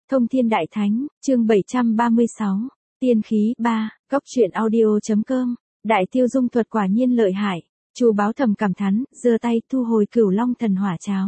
Thông Thiên Đại Thánh, chương 736, Tiên khí 3, góc truyện audio.com, Đại Tiêu Dung thuật quả nhiên lợi hại. Chu Báo thầm cảm thán, giơ tay thu hồi Cửu Long Thần Hỏa Cháo.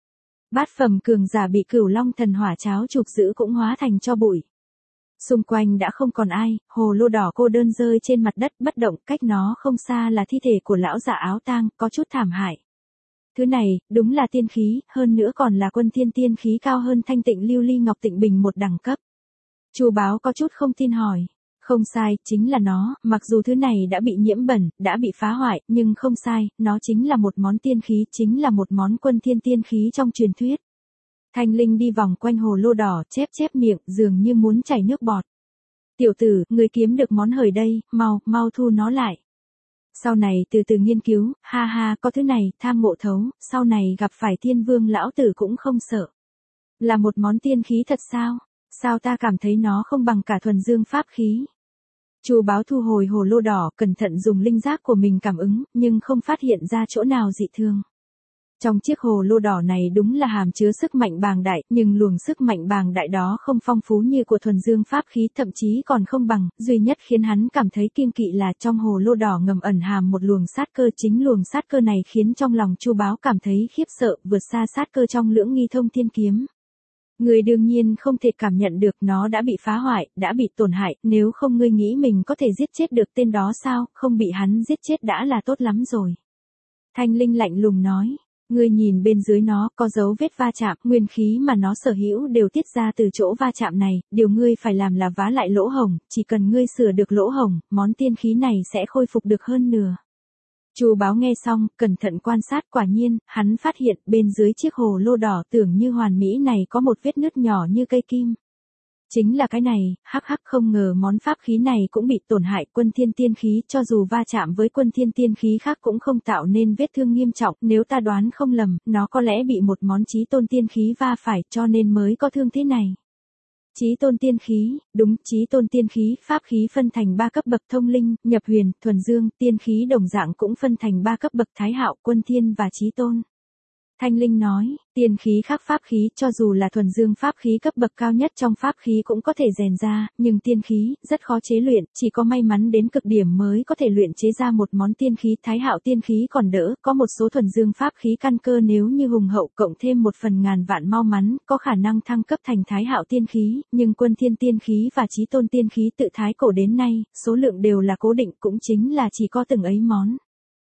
Bát phẩm cường giả bị Cửu Long Thần Hỏa Cháo chụp giữ cũng hóa thành tro bụi. Xung quanh đã không còn ai, hồ lô đỏ cô đơn rơi trên mặt đất bất động, cách nó không xa là thi thể của lão giả áo tang, có chút thảm hại. Thứ này, đúng là tiên khí, hơn nữa còn là quân thiên tiên khí cao hơn thanh tịnh lưu ly ngọc tịnh bình một đẳng cấp. Chu Báo có chút không tin hỏi. Không sai, chính là nó, mặc dù thứ này đã bị nhiễm bẩn, đã bị phá hoại, nhưng không sai, nó chính là một món tiên khí, chính là một món quân thiên tiên khí trong truyền thuyết. Thanh Linh đi vòng quanh hồ lô đỏ, chép miệng, dường như muốn chảy nước bọt. Tiểu tử, người kiếm được món hời đây, mau thu nó lại. Sau này từ từ nghiên cứu, ha, có thứ này, tham ngộ thấu, sau này gặp phải thiên vương lão tử cũng không sợ. Là một món tiên khí thật sao? Sao ta cảm thấy nó không bằng cả thuần dương pháp khí? Chu Báo thu hồi hồ lô đỏ, cẩn thận dùng linh giác của mình cảm ứng, nhưng không phát hiện ra chỗ nào dị thường. Trong chiếc hồ lô đỏ này đúng là hàm chứa sức mạnh bàng đại, nhưng luồng sức mạnh bàng đại đó không phong phú như của thuần dương pháp khí, thậm chí còn không bằng, duy nhất khiến hắn cảm thấy kiêng kỵ là trong hồ lô đỏ ngầm ẩn hàm một luồng sát cơ, chính luồng sát cơ này khiến trong lòng Chu Báo cảm thấy khiếp sợ, vượt xa sát cơ trong Lưỡng Nghi Thông Thiên Kiếm. Người đương nhiên không thể cảm nhận được nó đã bị phá hoại, đã bị tổn hại, nếu không ngươi nghĩ mình có thể giết chết được tên đó sao, không bị hắn giết chết đã là tốt lắm rồi. Thanh Linh lạnh lùng nói. Ngươi nhìn bên dưới nó có dấu vết va chạm, nguyên khí mà nó sở hữu đều tiết ra từ chỗ va chạm này, điều ngươi phải làm là vá lại lỗ hổng, chỉ cần ngươi sửa được lỗ hổng, món tiên khí này sẽ khôi phục được hơn nửa. Chu Báo nghe xong, cẩn thận quan sát, quả nhiên, hắn phát hiện bên dưới chiếc hồ lô đỏ tưởng như hoàn mỹ này có một vết nứt nhỏ như cây kim. Chính là cái này, hắc không ngờ món pháp khí này cũng bị tổn hại, quân thiên tiên khí cho dù va chạm với quân thiên tiên khí khác cũng không tạo nên vết thương nghiêm trọng, nếu ta đoán không lầm, nó có lẽ bị một món chí tôn tiên khí va phải cho nên mới có thương thế này. Chí tôn tiên khí, đúng, chí tôn tiên khí, pháp khí phân thành 3 cấp bậc thông linh, nhập huyền, thuần dương, tiên khí đồng dạng cũng phân thành 3 cấp bậc thái hạo, quân thiên và chí tôn. Thanh Linh nói, tiên khí khác pháp khí, cho dù là thuần dương pháp khí cấp bậc cao nhất trong pháp khí cũng có thể rèn ra, nhưng tiên khí, rất khó chế luyện, chỉ có may mắn đến cực điểm mới có thể luyện chế ra một món tiên khí. Thái hạo tiên khí còn đỡ, có một số thuần dương pháp khí căn cơ nếu như hùng hậu cộng thêm một phần ngàn vạn mau mắn, có khả năng thăng cấp thành thái hạo tiên khí, nhưng quân thiên tiên khí và chí tôn tiên khí tự thái cổ đến nay, số lượng đều là cố định, cũng chính là chỉ có từng ấy món.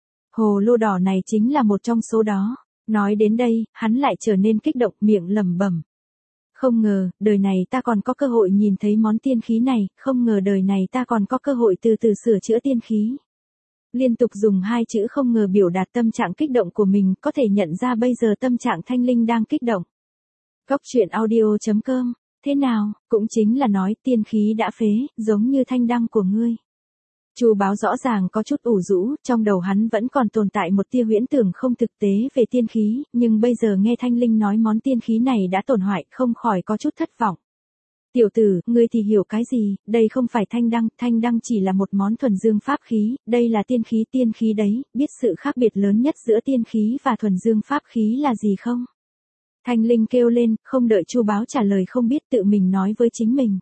Hồ lô đỏ này chính là một trong số đó. Nói đến đây, hắn lại trở nên kích động, miệng lẩm bẩm. Không ngờ, đời này ta còn có cơ hội nhìn thấy món tiên khí này, không ngờ đời này ta còn có cơ hội từ từ sửa chữa tiên khí. Liên tục dùng 2 chữ không ngờ biểu đạt tâm trạng kích động của mình, có thể nhận ra bây giờ tâm trạng Thanh Linh đang kích động. Góc truyện audio.com, thế nào, cũng chính là nói tiên khí đã phế, giống như thanh đăng của ngươi. Chu Báo rõ ràng có chút ủ rũ, trong đầu hắn vẫn còn tồn tại một tia huyễn tưởng không thực tế về tiên khí, nhưng bây giờ nghe Thanh Linh nói món tiên khí này đã tổn hoại, không khỏi có chút thất vọng. Tiểu tử, ngươi thì hiểu cái gì, đây không phải thanh đăng chỉ là một món thuần dương pháp khí, đây là tiên khí đấy, biết sự khác biệt lớn nhất giữa tiên khí và thuần dương pháp khí là gì không? Thanh Linh kêu lên, không đợi Chu Báo trả lời không biết tự mình nói với chính mình.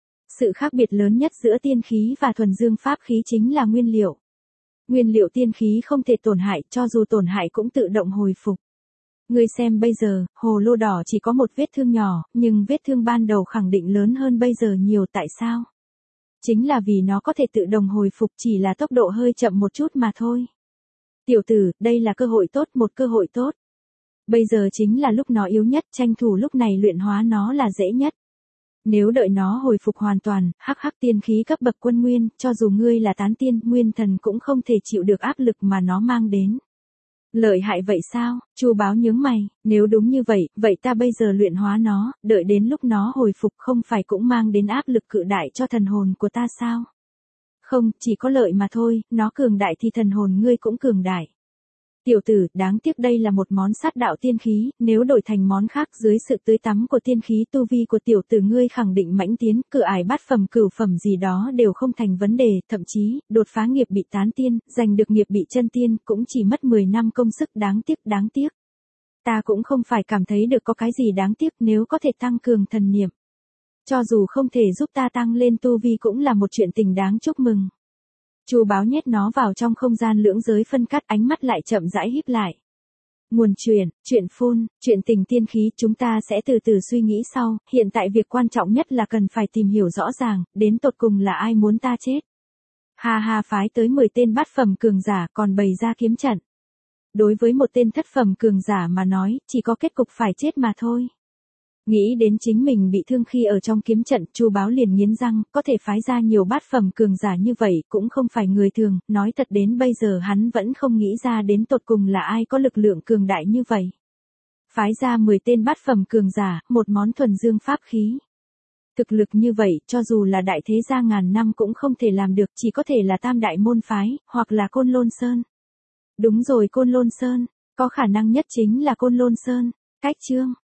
Sự khác biệt lớn nhất giữa tiên khí và thuần dương pháp khí chính là nguyên liệu. Nguyên liệu tiên khí không thể tổn hại, cho dù tổn hại cũng tự động hồi phục. Ngươi xem bây giờ, hồ lô đỏ chỉ có một vết thương nhỏ, nhưng vết thương ban đầu khẳng định lớn hơn bây giờ nhiều, tại sao? Chính là vì nó có thể tự động hồi phục, chỉ là tốc độ hơi chậm một chút mà thôi. Tiểu tử, đây là cơ hội tốt, một cơ hội tốt. Bây giờ chính là lúc nó yếu nhất, tranh thủ lúc này luyện hóa nó là dễ nhất. Nếu đợi nó hồi phục hoàn toàn, tiên khí cấp bậc quân nguyên, cho dù ngươi là tán tiên, nguyên thần cũng không thể chịu được áp lực mà nó mang đến. Lợi hại vậy sao? Chu Báo nhướng mày, nếu đúng như vậy, vậy ta bây giờ luyện hóa nó, đợi đến lúc nó hồi phục không phải cũng mang đến áp lực cự đại cho thần hồn của ta sao? Không, chỉ có lợi mà thôi, nó cường đại thì thần hồn ngươi cũng cường đại. Tiểu tử, đáng tiếc đây là một món sát đạo tiên khí, nếu đổi thành món khác dưới sự tưới tắm của tiên khí tu vi của tiểu tử ngươi khẳng định mãnh tiến, cửa ải bát phẩm cửu phẩm gì đó đều không thành vấn đề, thậm chí, đột phá nghiệp bị tán tiên, giành được nghiệp bị chân tiên, cũng chỉ mất 10 năm công sức, đáng tiếc. Ta cũng không phải cảm thấy được có cái gì đáng tiếc nếu có thể tăng cường thần niệm. Cho dù không thể giúp ta tăng lên tu vi cũng là một chuyện tình đáng chúc mừng. Chu Báo nhét nó vào trong không gian lưỡng giới phân cắt, ánh mắt lại chậm rãi híp lại. Nguồn chuyện phun, chuyện tình tiên khí chúng ta sẽ từ từ suy nghĩ sau, hiện tại việc quan trọng nhất là cần phải tìm hiểu rõ ràng, đến tột cùng là ai muốn ta chết. Ha ha, phái tới 10 tên bát phẩm cường giả còn bày ra kiếm trận. Đối với một tên thất phẩm cường giả mà nói, chỉ có kết cục phải chết mà thôi. Nghĩ đến chính mình bị thương khi ở trong kiếm trận, Chu Báo liền nghiến răng, có thể phái ra nhiều bát phẩm cường giả như vậy cũng không phải người thường, nói thật đến bây giờ hắn vẫn không nghĩ ra đến tột cùng là ai có lực lượng cường đại như vậy. Phái ra 10 tên bát phẩm cường giả, một món thuần dương pháp khí. Thực lực như vậy, cho dù là đại thế gia ngàn năm cũng không thể làm được, chỉ có thể là Tam Đại môn phái, hoặc là Côn Lôn Sơn. Đúng rồi, Côn Lôn Sơn, có khả năng nhất chính là Côn Lôn Sơn. Cách chương